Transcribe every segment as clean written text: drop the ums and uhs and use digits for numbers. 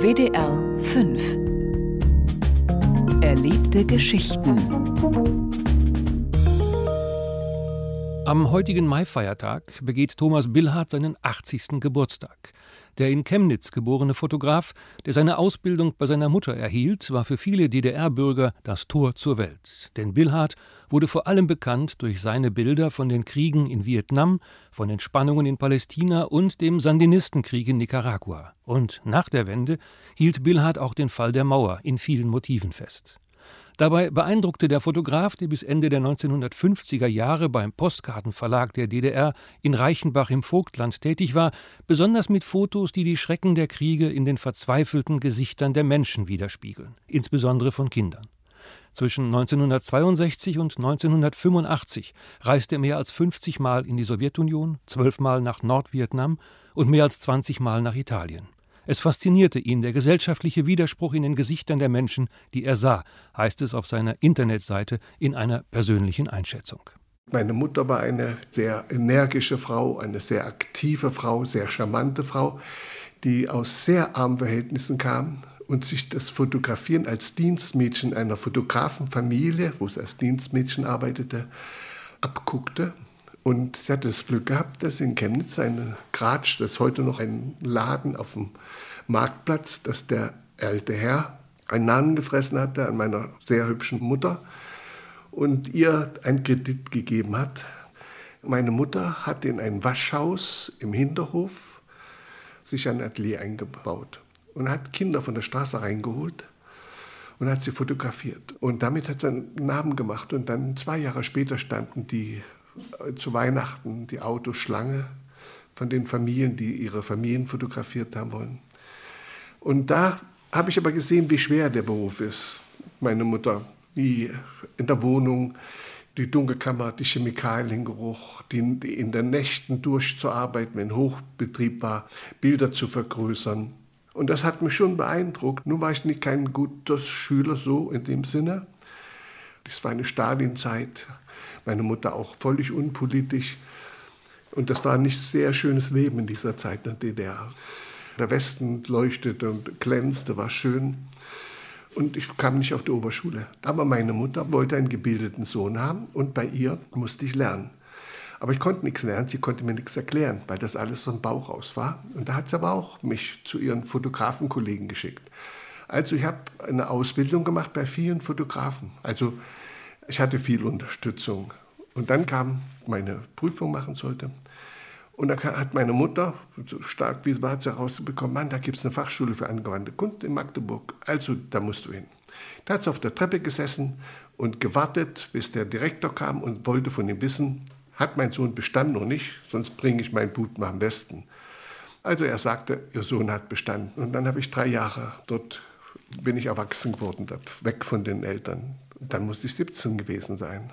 WDR 5 Erlebte Geschichten. Am heutigen Maifeiertag begeht Thomas Billhardt seinen 80. Geburtstag. Der in Chemnitz geborene Fotograf, der seine Ausbildung bei seiner Mutter erhielt, war für viele DDR-Bürger das Tor zur Welt. Denn Billhardt wurde vor allem bekannt durch seine Bilder von den Kriegen in Vietnam, von den Spannungen in Palästina und dem Sandinistenkrieg in Nicaragua. Und nach der Wende hielt Billhardt auch den Fall der Mauer in vielen Motiven fest. Dabei beeindruckte der Fotograf, der bis Ende der 1950er Jahre beim Postkartenverlag der DDR in Reichenbach im Vogtland tätig war, besonders mit Fotos, die die Schrecken der Kriege in den verzweifelten Gesichtern der Menschen widerspiegeln, insbesondere von Kindern. Zwischen 1962 und 1985 reiste er mehr als 50 Mal in die Sowjetunion, 12 Mal nach Nordvietnam und mehr als 20 Mal nach Italien. Es faszinierte ihn der gesellschaftliche Widerspruch in den Gesichtern der Menschen, die er sah, heißt es auf seiner Internetseite in einer persönlichen Einschätzung. Meine Mutter war eine sehr energische Frau, eine sehr aktive Frau, sehr charmante Frau, die aus sehr armen Verhältnissen kam und sich das Fotografieren als Dienstmädchen einer Fotografenfamilie, wo sie als Dienstmädchen arbeitete, abguckte. Und sie hatte das Glück gehabt, dass in Chemnitz eine Gratsch, das ist heute noch ein Laden auf dem Marktplatz, dass der alte Herr einen Namen gefressen hatte an meiner sehr hübschen Mutter und ihr einen Kredit gegeben hat. Meine Mutter hat in ein Waschhaus im Hinterhof sich ein Atelier eingebaut und hat Kinder von der Straße reingeholt und hat sie fotografiert. Und damit hat sie einen Namen gemacht. Und dann 2 Jahre später standen zu Weihnachten die Autoschlange von den Familien, die ihre Familien fotografiert haben wollen. Und da habe ich aber gesehen, wie schwer der Beruf ist. Meine Mutter, wie in der Wohnung, die Dunkelkammer, die Chemikaliengeruch, die in den Nächten durchzuarbeiten, wenn Hochbetrieb war, Bilder zu vergrößern. Und das hat mich schon beeindruckt. Nun war ich nicht kein guter Schüler so in dem Sinne. Das war eine Stalinzeit. Meine Mutter auch völlig unpolitisch. Und das war ein nicht sehr schönes Leben in dieser Zeit in der DDR. Der Westen leuchtete und glänzte, war schön. Und ich kam nicht auf die Oberschule. Aber meine Mutter wollte einen gebildeten Sohn haben und bei ihr musste ich lernen. Aber ich konnte nichts lernen, sie konnte mir nichts erklären, weil das alles vom Bauch aus war. Und da hat sie aber auch mich zu ihren Fotografenkollegen geschickt. Also ich habe eine Ausbildung gemacht bei vielen Fotografen. Also ich hatte viel Unterstützung. Und dann kam meine Prüfung machen sollte. Und da hat meine Mutter, so stark wie es war, herausbekommen, Mann, da gibt es eine Fachschule für angewandte Kunst in Magdeburg. Also da musst du hin. Da hat sie auf der Treppe gesessen und gewartet, bis der Direktor kam und wollte von ihm wissen, hat mein Sohn bestanden oder nicht, sonst bringe ich meinen Bub nach dem Westen. Also er sagte, ihr Sohn hat bestanden. Und dann habe ich 3 Jahre, dort bin ich erwachsen geworden, dort weg von den Eltern. Dann musste ich 17 gewesen sein.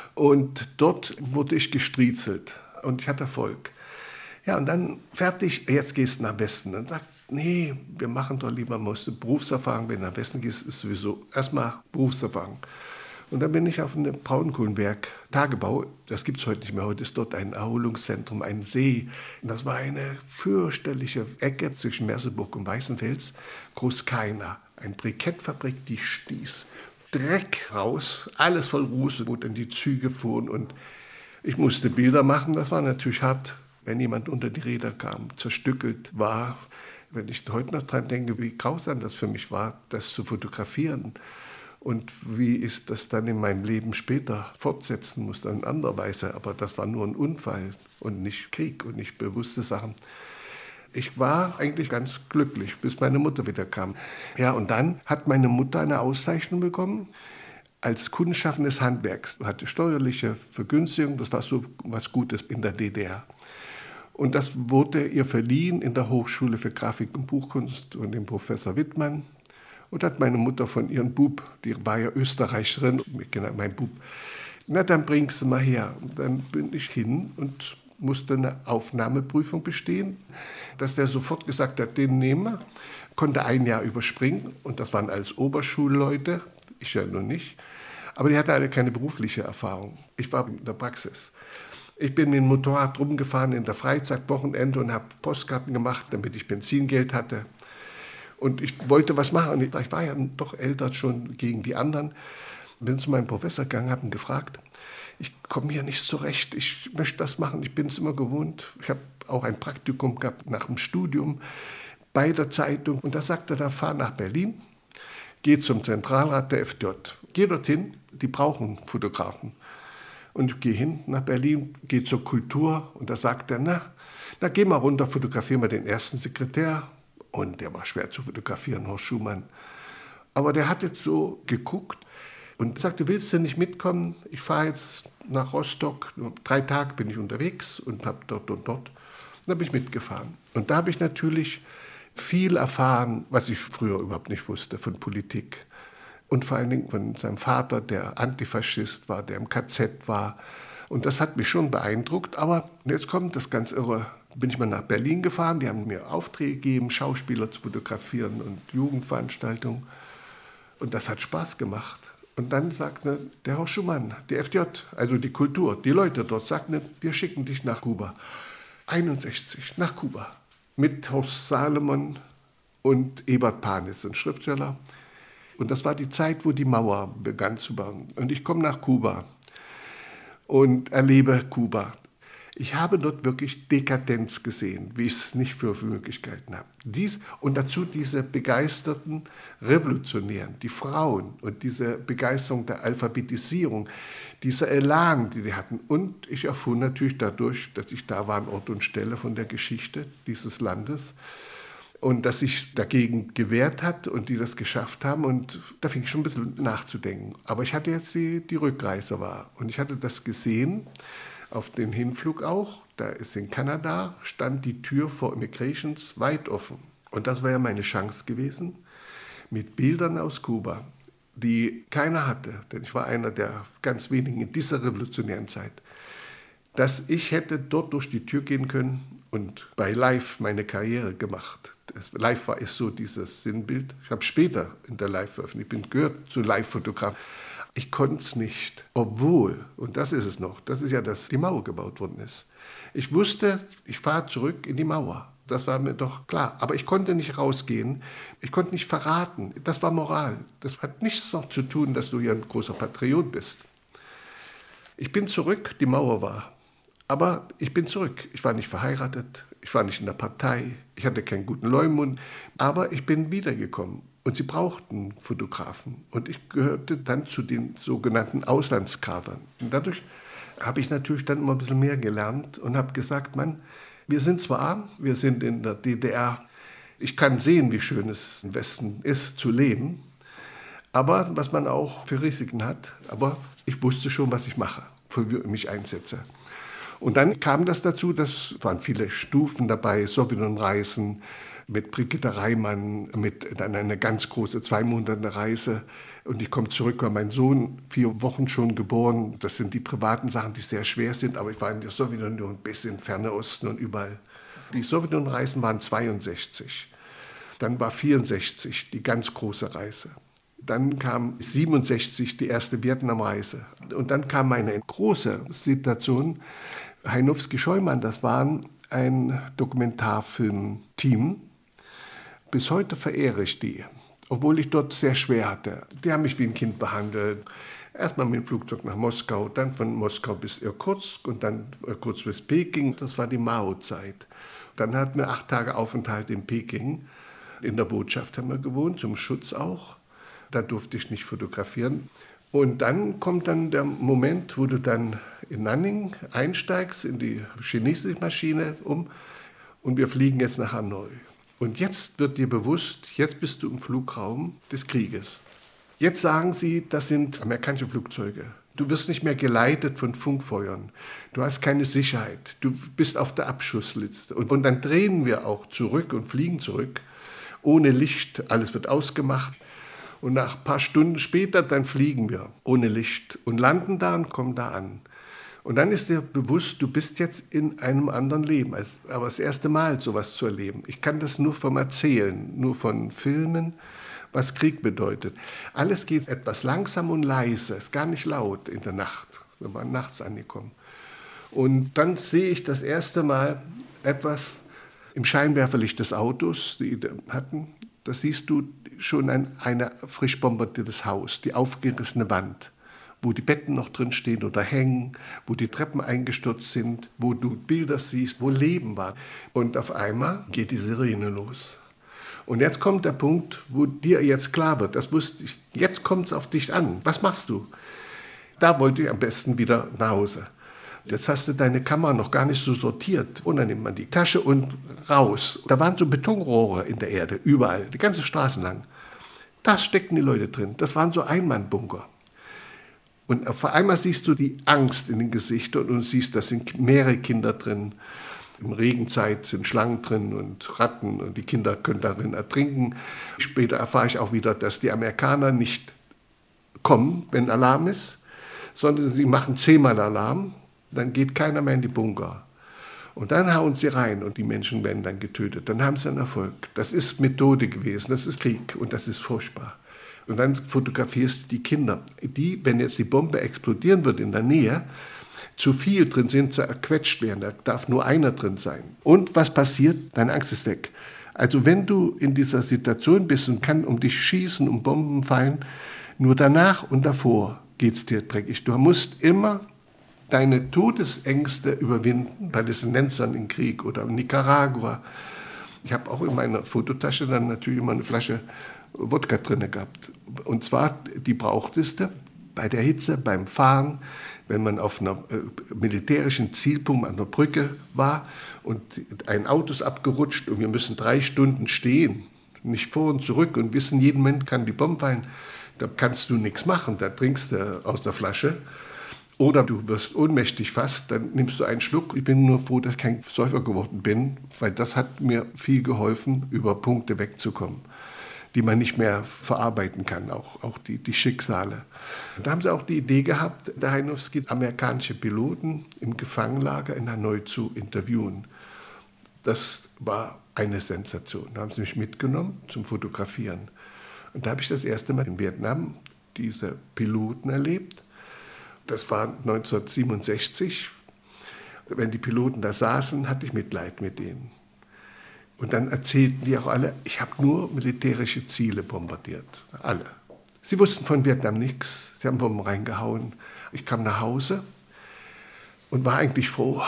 Und dort wurde ich gestriezelt und ich hatte Erfolg. Ja, und dann fertig, jetzt gehst du nach Westen. Und sagt, nee, wir machen doch lieber, musst du Berufserfahrung, wenn du nach Westen gehst, ist sowieso erstmal Berufserfahrung. Und dann bin ich auf einem Braunkohlenwerk, Tagebau, das gibt es heute nicht mehr, heute ist dort ein Erholungszentrum, ein See. Und das war eine fürchterliche Ecke zwischen Merseburg und Weißenfels, Großkeiner, eine Brikettfabrik, die stieß Dreck raus, alles voll Ruße, wo dann die Züge fuhren und ich musste Bilder machen. Das war natürlich hart, wenn jemand unter die Räder kam, zerstückelt war. Wenn ich heute noch dran denke, wie grausam das für mich war, das zu fotografieren und wie ich das dann in meinem Leben später fortsetzen musste, in anderer Weise. Aber das war nur ein Unfall und nicht Krieg und nicht bewusste Sachen. Ich war eigentlich ganz glücklich, bis meine Mutter wieder kam. Ja, und dann hat meine Mutter eine Auszeichnung bekommen als Kundenschaffen des Handwerks. Hatte steuerliche Vergünstigung, das war so was Gutes in der DDR. Und das wurde ihr verliehen in der Hochschule für Grafik und Buchkunst und dem Professor Wittmann. Und hat meine Mutter von ihrem Bub, die war ja Österreicherin, mein Bub, na dann bringst du mal her. Und dann bin ich hin und musste eine Aufnahmeprüfung bestehen. Dass der sofort gesagt hat, den nehmen wir, konnte 1 Jahr überspringen. Und das waren alles Oberschulleute, ich ja nur nicht. Aber die hatten alle keine berufliche Erfahrung. Ich war in der Praxis. Ich bin mit dem Motorrad rumgefahren in der Freizeit, Wochenende und habe Postkarten gemacht, damit ich Benzingeld hatte. Und ich wollte was machen. Und ich war ja doch älter schon gegen die anderen. Bin zu meinem Professor gegangen, habe ihn gefragt, ich komme hier nicht zurecht, ich möchte was machen, ich bin es immer gewohnt. Ich habe auch ein Praktikum gehabt nach dem Studium bei der Zeitung. Und da sagte er, fahr nach Berlin, geh zum Zentralrat der FDJ. Geh dorthin, die brauchen Fotografen. Und ich gehe hin nach Berlin, gehe zur Kultur und da sagt er, na geh mal runter, fotografieren wir den ersten Sekretär. Und der war schwer zu fotografieren, Horst Schumann. Aber der hat jetzt so geguckt und sagte, willst du nicht mitkommen? Ich fahre jetzt nach Rostock, 3 Tage bin ich unterwegs und habe dort und dort. Und da bin ich mitgefahren. Und da habe ich natürlich viel erfahren, was ich früher überhaupt nicht wusste von Politik. Und vor allen Dingen von seinem Vater, der Antifaschist war, der im KZ war. Und das hat mich schon beeindruckt. Aber jetzt kommt das ganz Irre. Bin ich mal nach Berlin gefahren, die haben mir Aufträge gegeben, Schauspieler zu fotografieren und Jugendveranstaltungen. Und das hat Spaß gemacht. Und dann sagte der Horst Schumann, die FDJ, also die Kultur, die Leute dort sagten, wir schicken dich nach Kuba. 61, nach Kuba. Mit Horst Salomon und Ebert Panitz, ein Schriftsteller. Und das war die Zeit, wo die Mauer begann zu bauen. Und ich komme nach Kuba und erlebe Kuba. Ich habe dort wirklich Dekadenz gesehen, wie ich es nicht für Möglichkeiten habe. Und dazu diese begeisterten Revolutionären, die Frauen und diese Begeisterung der Alphabetisierung, dieser Elan, die hatten. Und ich erfuhr natürlich dadurch, dass ich da war an Ort und Stelle von der Geschichte dieses Landes und dass sich dagegen gewehrt hat und die das geschafft haben. Und da fing ich schon ein bisschen nachzudenken. Aber ich hatte jetzt die Rückreise war und ich hatte das gesehen, auf dem Hinflug auch, da ist in Kanada, stand die Tür vor Immigrations weit offen. Und das war ja meine Chance gewesen, mit Bildern aus Kuba, die keiner hatte, denn ich war einer der ganz wenigen in dieser revolutionären Zeit, dass ich hätte dort durch die Tür gehen können und bei Live meine Karriere gemacht. Live ist so dieses Sinnbild. Ich habe später in der Live veröffentlicht, ich bin gehört zu Live-Fotograf. Ich konnte es nicht, obwohl, und das ist es noch, das ist ja, dass die Mauer gebaut worden ist. Ich wusste, ich fahre zurück in die Mauer. Das war mir doch klar. Aber ich konnte nicht rausgehen, ich konnte nicht verraten. Das war Moral. Das hat nichts noch zu tun, dass du hier ein großer Patriot bist. Ich bin zurück, die Mauer war. Aber ich bin zurück. Ich war nicht verheiratet, ich war nicht in der Partei, ich hatte keinen guten Leumund. Aber ich bin wiedergekommen. Und sie brauchten Fotografen. Und ich gehörte dann zu den sogenannten Auslandskadern. Und dadurch habe ich natürlich dann immer ein bisschen mehr gelernt und habe gesagt, Mann, wir sind zwar arm, wir sind in der DDR. Ich kann sehen, wie schön es im Westen ist, zu leben. Aber was man auch für Risiken hat. Aber ich wusste schon, was ich mache, wofür ich mich einsetze. Und dann kam das dazu, das waren viele Stufen dabei, Sowjetunion-Reisen, mit Brigitte Reimann, mit dann eine ganz große 2 Monate Reise. Und ich komme zurück, war mein Sohn 4 Wochen schon geboren. Das sind die privaten Sachen, die sehr schwer sind. Aber ich war in der Sowjetunion bis in Ferne Osten und überall. Die Sowjetunion-Reisen waren 62. Dann war 64 die ganz große Reise. Dann kam 67 die erste Vietnam-Reise. Und dann kam eine große Situation. Heinowski-Scheumann, das waren ein Dokumentarfilm-Team. Bis heute verehre ich die, obwohl ich dort sehr schwer hatte. Die haben mich wie ein Kind behandelt. Erstmal mit dem Flugzeug nach Moskau, dann von Moskau bis Irkutsk und dann Irkutsk bis Peking. Das war die Mao-Zeit. Dann hatten wir 8 Tage Aufenthalt in Peking. In der Botschaft haben wir gewohnt, zum Schutz auch. Da durfte ich nicht fotografieren. Und dann kommt dann der Moment, wo du dann in Nanning einsteigst, in die chinesische Maschine und wir fliegen jetzt nach Hanoi. Und jetzt wird dir bewusst, jetzt bist du im Flugraum des Krieges. Jetzt sagen sie, das sind amerikanische Flugzeuge. Du wirst nicht mehr geleitet von Funkfeuern. Du hast keine Sicherheit. Du bist auf der Abschussliste. Und dann drehen wir auch zurück und fliegen zurück. Ohne Licht, alles wird ausgemacht. Und nach ein paar Stunden später, dann fliegen wir ohne Licht und landen da und kommen da an. Und dann ist dir bewusst, du bist jetzt in einem anderen Leben. Aber das erste Mal sowas zu erleben. Ich kann das nur vom Erzählen, nur von Filmen, was Krieg bedeutet. Alles geht etwas langsam und leise, ist gar nicht laut in der Nacht. Wir waren nachts angekommen. Und dann sehe ich das erste Mal etwas im Scheinwerferlicht des Autos, die hatten. Da siehst du schon ein frisch bombardiertes Haus, die aufgerissene Wand, wo die Betten noch drin stehen oder hängen, wo die Treppen eingestürzt sind, wo du Bilder siehst, wo Leben war. Und auf einmal geht die Sirene los. Und jetzt kommt der Punkt, wo dir jetzt klar wird, das wusste ich, jetzt kommt es auf dich an. Was machst du? Da wollte ich am besten wieder nach Hause. Jetzt hast du deine Kamera noch gar nicht so sortiert. Und dann nimmt man die Tasche und raus. Da waren so Betonrohre in der Erde, überall, die ganze Straße lang. Da steckten die Leute drin. Das waren so Einmannbunker. Und auf einmal siehst du die Angst in den Gesichtern und siehst, da sind mehrere Kinder drin. In Regenzeit sind Schlangen drin und Ratten und die Kinder können darin ertrinken. Später erfahre ich auch wieder, dass die Amerikaner nicht kommen, wenn Alarm ist, sondern sie machen 10-mal Alarm, dann geht keiner mehr in die Bunker. Und dann hauen sie rein und die Menschen werden dann getötet. Dann haben sie einen Erfolg. Das ist Methode gewesen, das ist Krieg und das ist furchtbar. Und dann fotografierst du die Kinder, die, wenn jetzt die Bombe explodieren wird in der Nähe, zu viel drin sind, zerquetscht werden. Da darf nur einer drin sein. Und was passiert? Deine Angst ist weg. Also wenn du in dieser Situation bist und kann um dich schießen, um Bomben fallen, nur danach und davor geht es dir dreckig. Du musst immer deine Todesängste überwinden, Palästinensern im Krieg oder in Nicaragua. Ich habe auch in meiner Fototasche dann natürlich immer eine Flasche Wodka drin gehabt. Und zwar die brauchtest du bei der Hitze, beim Fahren, wenn man auf einem militärischen Zielpunkt an der Brücke war und ein Auto ist abgerutscht und wir müssen 3 Stunden stehen, nicht vor und zurück und wissen, jeden Moment kann die Bombe fallen, da kannst du nichts machen, da trinkst du aus der Flasche. Oder du wirst ohnmächtig fast, dann nimmst du einen Schluck. Ich bin nur froh, dass ich kein Säufer geworden bin, weil das hat mir viel geholfen, über Punkte wegzukommen, die man nicht mehr verarbeiten kann, auch die Schicksale. Da haben sie auch die Idee gehabt, der Hajnowski, amerikanische Piloten im Gefangenenlager in Hanoi zu interviewen. Das war eine Sensation. Da haben sie mich mitgenommen zum Fotografieren. Und da habe ich das erste Mal in Vietnam diese Piloten erlebt. Das war 1967. Wenn die Piloten da saßen, hatte ich Mitleid mit denen. Und dann erzählten die auch alle, ich habe nur militärische Ziele bombardiert. Alle. Sie wussten von Vietnam nichts. Sie haben Bomben reingehauen. Ich kam nach Hause und war eigentlich froh,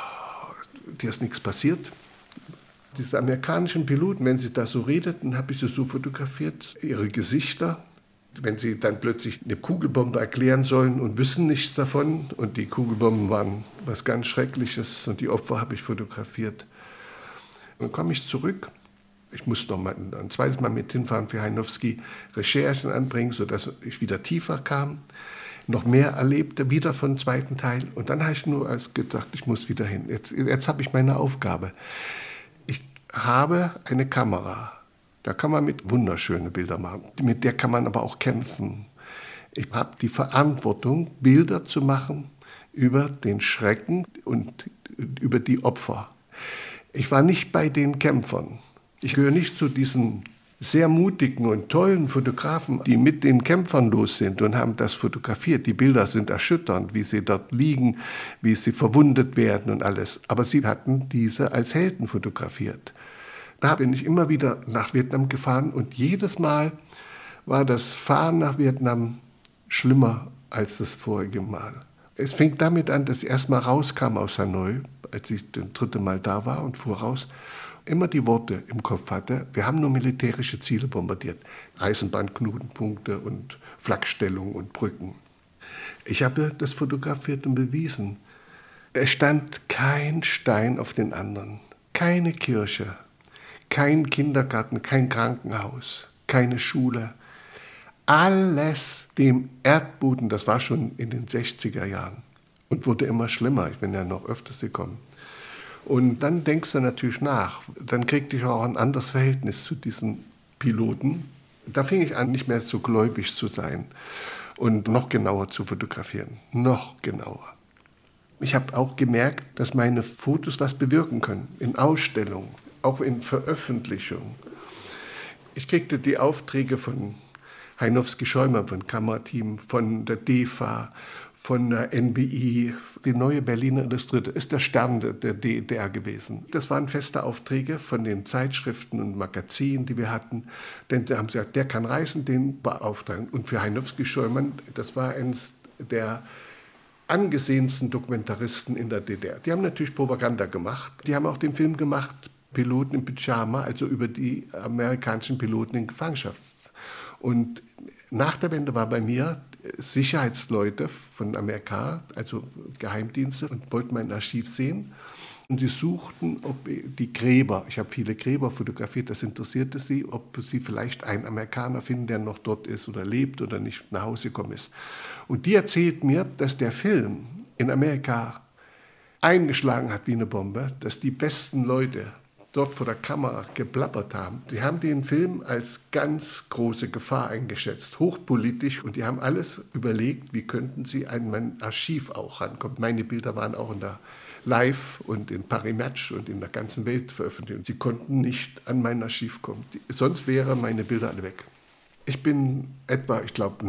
dir ist nichts passiert. Diese amerikanischen Piloten, wenn sie da so redeten, habe ich sie so fotografiert, ihre Gesichter. Wenn sie dann plötzlich eine Kugelbombe erklären sollen und wissen nichts davon. Und die Kugelbomben waren was ganz Schreckliches und die Opfer habe ich fotografiert. Und dann komme ich zurück. Ich musste noch mal ein zweites Mal mit hinfahren für Hajnowski, Recherchen anbringen, sodass ich wieder tiefer kam, noch mehr erlebte, wieder von zweiten Teil. Und dann habe ich nur gedacht, ich muss wieder hin. Jetzt habe ich meine Aufgabe. Ich habe eine Kamera. Da kann man mit wunderschöne Bilder machen. Mit der kann man aber auch kämpfen. Ich habe die Verantwortung, Bilder zu machen über den Schrecken und über die Opfer. Ich war nicht bei den Kämpfern. Ich gehöre nicht zu diesen sehr mutigen und tollen Fotografen, die mit den Kämpfern los sind und haben das fotografiert. Die Bilder sind erschütternd, wie sie dort liegen, wie sie verwundet werden und alles. Aber sie hatten diese als Helden fotografiert. Da bin ich immer wieder nach Vietnam gefahren und jedes Mal war das Fahren nach Vietnam schlimmer als das vorige Mal. Es fing damit an, dass ich erst mal rauskam aus Hanoi, als ich das 3. Mal da war und fuhr raus, immer die Worte im Kopf hatte, wir haben nur militärische Ziele bombardiert, Eisenbahnknotenpunkte und Flakstellungen und Brücken. Ich habe das fotografiert und bewiesen. Es stand kein Stein auf den anderen, keine Kirche. Kein Kindergarten, kein Krankenhaus, keine Schule. Alles dem Erdboden, das war schon in den 60er Jahren und wurde immer schlimmer. Ich bin ja noch öfters gekommen. Und dann denkst du natürlich nach. Dann kriegte ich auch ein anderes Verhältnis zu diesen Piloten. Da fing ich an, nicht mehr so gläubig zu sein und noch genauer zu fotografieren. Noch genauer. Ich habe auch gemerkt, dass meine Fotos was bewirken können in Ausstellungen. Auch in Veröffentlichung. Ich kriegte die Aufträge von Heinowski-Scheumann von Kamerateam, von der DEFA, von der NBI. Die Neue Berliner Illustrierte ist der Stern der DDR gewesen. Das waren feste Aufträge von den Zeitschriften und Magazinen, die wir hatten. Denn da haben sie gesagt, der kann reisen, den beauftragen. Und für Heinowski-Scheumann, das war eines der angesehensten Dokumentaristen in der DDR. Die haben natürlich Propaganda gemacht. Die haben auch den Film gemacht, Piloten im Pyjama, also über die amerikanischen Piloten in Gefangenschaft. Und nach der Wende war bei mir Sicherheitsleute von Amerika, also Geheimdienste, und wollten mein Archiv sehen. Und sie suchten, ob die Gräber, ich habe viele Gräber fotografiert, das interessierte sie, ob sie vielleicht einen Amerikaner finden, der noch dort ist oder lebt oder nicht nach Hause gekommen ist. Und die erzählt mir, dass der Film in Amerika eingeschlagen hat wie eine Bombe, dass die besten Leute dort vor der Kamera geblabbert haben. Die haben den Film als ganz große Gefahr eingeschätzt, hochpolitisch, und die haben alles überlegt, wie könnten sie an mein Archiv auch rankommen. Meine Bilder waren auch in der Live und in Paris Match und in der ganzen Welt veröffentlicht. Sie konnten nicht an mein Archiv kommen. Sonst wären meine Bilder alle weg. Ich bin etwa, ich glaube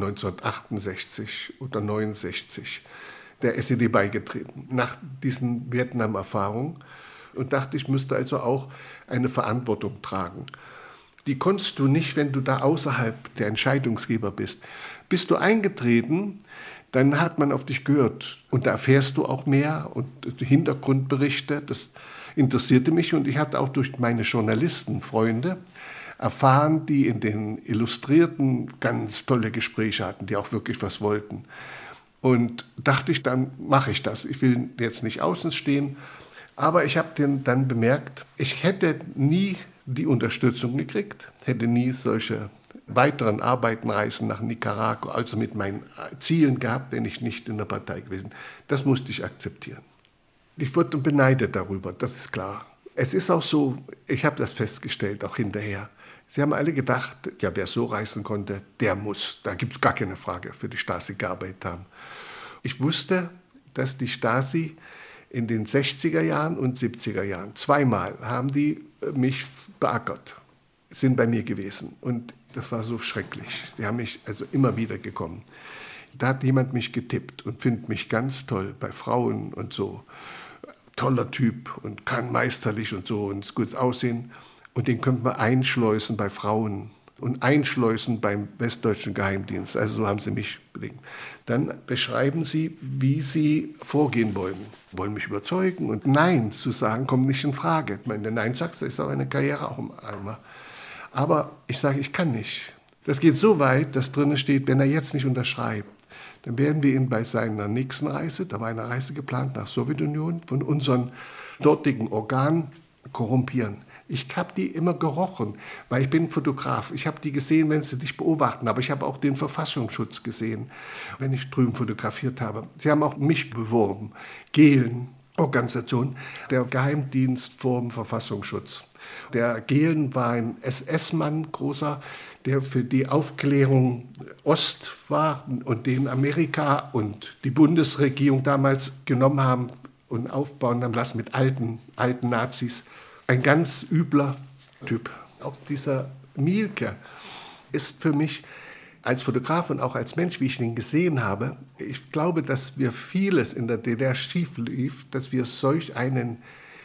1968 oder 69 der SED beigetreten, nach diesen Vietnam-Erfahrungen, und dachte, ich müsste also auch eine Verantwortung tragen. Die konntest du nicht, wenn du da außerhalb der Entscheidungsgeber bist. Bist du eingetreten, dann hat man auf dich gehört und da erfährst du auch mehr und Hintergrundberichte, das interessierte mich, und ich hatte auch durch meine Journalistenfreunde erfahren, die in den Illustrierten ganz tolle Gespräche hatten, die auch wirklich was wollten. Und dachte ich, dann mache ich das. Ich will jetzt nicht außen stehen, aber ich habe dann bemerkt, ich hätte nie die Unterstützung gekriegt, hätte nie solche weiteren Arbeiten, Reisen nach Nicaragua, also mit meinen Zielen gehabt, wenn ich nicht in der Partei gewesen. Das musste ich akzeptieren. Ich wurde beneidet darüber, das ist klar. Es ist auch so, ich habe das festgestellt, auch hinterher. Sie haben alle gedacht, ja, wer so reisen konnte, der muss, da gibt es gar keine Frage, für die Stasi gearbeitet haben. Ich wusste, dass die Stasi in den 60er Jahren und 70er Jahren, zweimal haben die mich beackert, sind bei mir gewesen. Und das war so schrecklich. Die haben mich also immer wieder gekommen. Da hat jemand mich getippt und findet mich ganz toll bei Frauen und so. Toller Typ und kann meisterlich und so und gutes Aussehen. Und den könnte man einschleusen bei Frauen und einschleusen beim Westdeutschen Geheimdienst. Also so haben sie mich bedingt. Dann beschreiben sie, wie sie vorgehen wollen. Wollen mich überzeugen, und Nein zu sagen, kommt nicht in Frage. Wenn du Nein sagst, ist auch eine Karriere auch im Eimer. Aber ich sage, ich kann nicht. Das geht so weit, dass drinnen steht, wenn er jetzt nicht unterschreibt, dann werden wir ihn bei seiner nächsten Reise, da war eine Reise geplant nach Sowjetunion, von unseren dortigen Organen korrumpieren. Ich habe die immer gerochen, weil ich bin Fotograf. Ich habe die gesehen, wenn sie dich beobachten. Aber ich habe auch den Verfassungsschutz gesehen, wenn ich drüben fotografiert habe. Sie haben auch mich beworben. Gehlen, Organisation, der Geheimdienst vom Verfassungsschutz. Der Gehlen war ein SS-Mann, großer, der für die Aufklärung Ost war und den Amerika und die Bundesregierung damals genommen haben und aufbauen haben lassen mit alten Nazis. Ein ganz übler Typ. Auch dieser Mielke ist für mich als Fotograf und auch als Mensch, wie ich ihn gesehen habe, ich glaube, dass wir vieles in der DDR schief lief, dass wir solch einen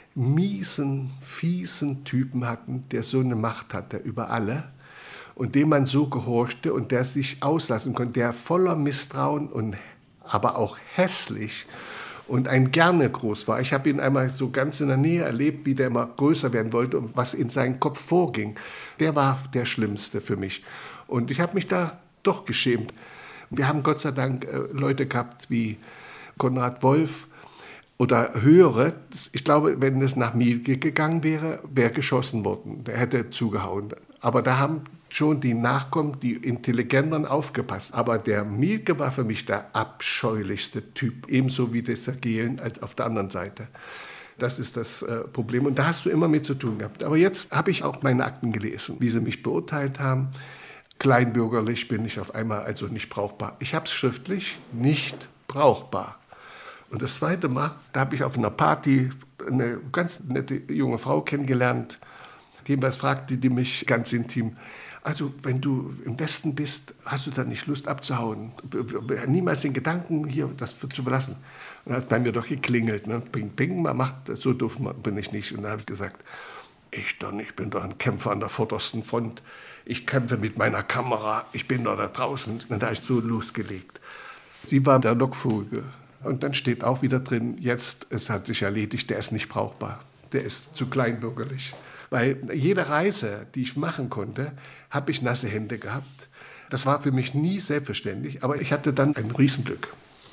miesen, fiesen Typen hatten, der so eine Macht hatte über alle und dem man so gehorchte und der sich auslassen konnte, der voller Misstrauen und aber auch hässlich und ein gerne groß war. Ich habe ihn einmal so ganz in der Nähe erlebt, wie der immer größer werden wollte und was in seinem Kopf vorging. Der war der Schlimmste für mich. Und ich habe mich da doch geschämt. Wir haben Gott sei Dank Leute gehabt wie Konrad Wolf oder höhere. Ich glaube, wenn es nach Mielke gegangen wäre, wäre geschossen worden. Der hätte zugehauen. Aber da haben schon die Nachkommen, die Intelligenteren aufgepasst. Aber der Mielke war für mich der abscheulichste Typ, ebenso wie dieser Gehlen als auf der anderen Seite. Das ist das Problem und da hast du immer mit zu tun gehabt. Aber jetzt habe ich auch meine Akten gelesen, wie sie mich beurteilt haben. Kleinbürgerlich bin ich auf einmal also nicht brauchbar. Ich habe es schriftlich, nicht brauchbar. Und das zweite Mal, da habe ich auf einer Party eine ganz nette junge Frau kennengelernt, Jedenfalls fragte die mich ganz intim, also wenn du im Westen bist, hast du dann nicht Lust abzuhauen? Niemals den Gedanken, hier das zu verlassen. Und dann hat bei mir doch geklingelt. Ne? Ping, ping, man macht, so doof bin ich nicht. Und dann habe ich gesagt, ich bin doch ein Kämpfer an der vordersten Front. Ich kämpfe mit meiner Kamera, ich bin doch da draußen. Und da habe ich so losgelegt. Sie war der Lockvogel. Und dann steht auch wieder drin, jetzt, es hat sich erledigt, der ist nicht brauchbar. Der ist zu kleinbürgerlich. Weil jede Reise, die ich machen konnte, habe ich nasse Hände gehabt. Das war für mich nie selbstverständlich, aber ich hatte dann ein Riesenglück.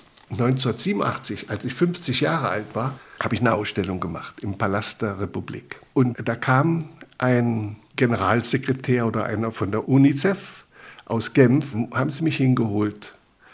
1987, als ich 50 Jahre alt war, habe ich eine Ausstellung gemacht im Palast der Republik. Und da kam ein Generalsekretär oder einer von der UNICEF aus Genf, haben sie mich hingeholt.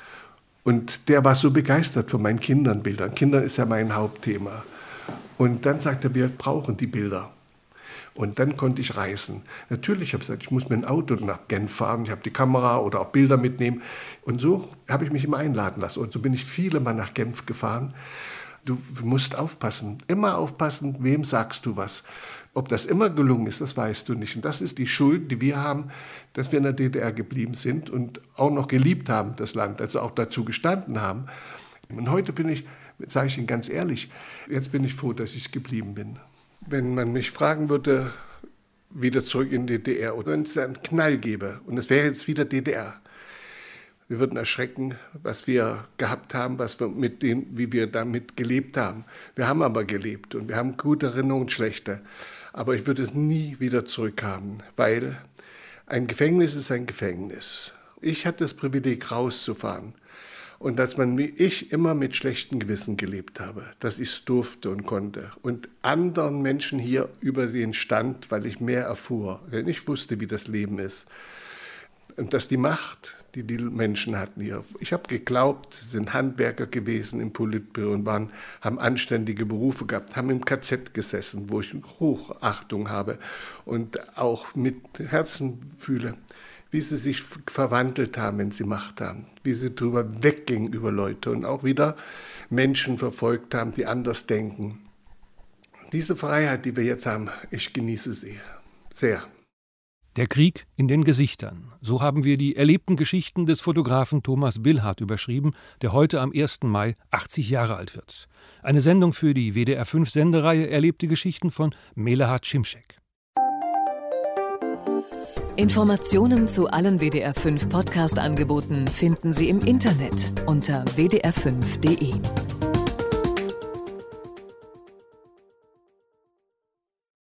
Und der war so begeistert von meinen Kindernbildern. Kindern ist ja mein Hauptthema. Und dann sagte er, wir brauchen die Bilder. Und dann konnte ich reisen. Natürlich habe ich gesagt, ich muss mit dem Auto nach Genf fahren, ich habe die Kamera oder auch Bilder mitnehmen. Und so habe ich mich immer einladen lassen. Und so bin ich viele Mal nach Genf gefahren. Du musst aufpassen, immer aufpassen, wem sagst du was. Ob das immer gelungen ist, das weißt du nicht. Und das ist die Schuld, die wir haben, dass wir in der DDR geblieben sind und auch noch geliebt haben, das Land, also auch dazu gestanden haben. Und heute bin ich, sage ich Ihnen ganz ehrlich, jetzt bin ich froh, dass ich geblieben bin. Wenn man mich fragen würde, wieder zurück in die DDR oder wenn es einen Knall gäbe und es wäre jetzt wieder DDR, wir würden erschrecken, was wir gehabt haben, wie wir damit gelebt haben. Wir haben aber gelebt und wir haben gute Erinnerungen und schlechte. Aber ich würde es nie wieder zurückhaben, weil ein Gefängnis ist ein Gefängnis. Ich hatte das Privileg, rauszufahren. Und dass ich immer mit schlechtem Gewissen gelebt habe, dass ich es durfte und konnte. Und anderen Menschen hier über den Stand, weil ich mehr erfuhr, denn ich wusste, wie das Leben ist. Und dass die Macht, die die Menschen hatten hier, ich habe geglaubt, sie sind Handwerker gewesen im Politbüro und haben anständige Berufe gehabt, haben im KZ gesessen, wo ich Hochachtung habe und auch mit Herzen fühle, wie sie sich verwandelt haben, wenn sie Macht haben, wie sie drüber weggingen über Leute und auch wieder Menschen verfolgt haben, die anders denken. Diese Freiheit, die wir jetzt haben, ich genieße sie sehr. Der Krieg in den Gesichtern. So haben wir die erlebten Geschichten des Fotografen Thomas Billhardt überschrieben, der heute am 1. Mai 80 Jahre alt wird. Eine Sendung für die WDR 5 Sendereihe Erlebte Geschichten von Melahat Şimşek. Informationen zu allen WDR 5 Podcast-Angeboten finden Sie im Internet unter wdr5.de.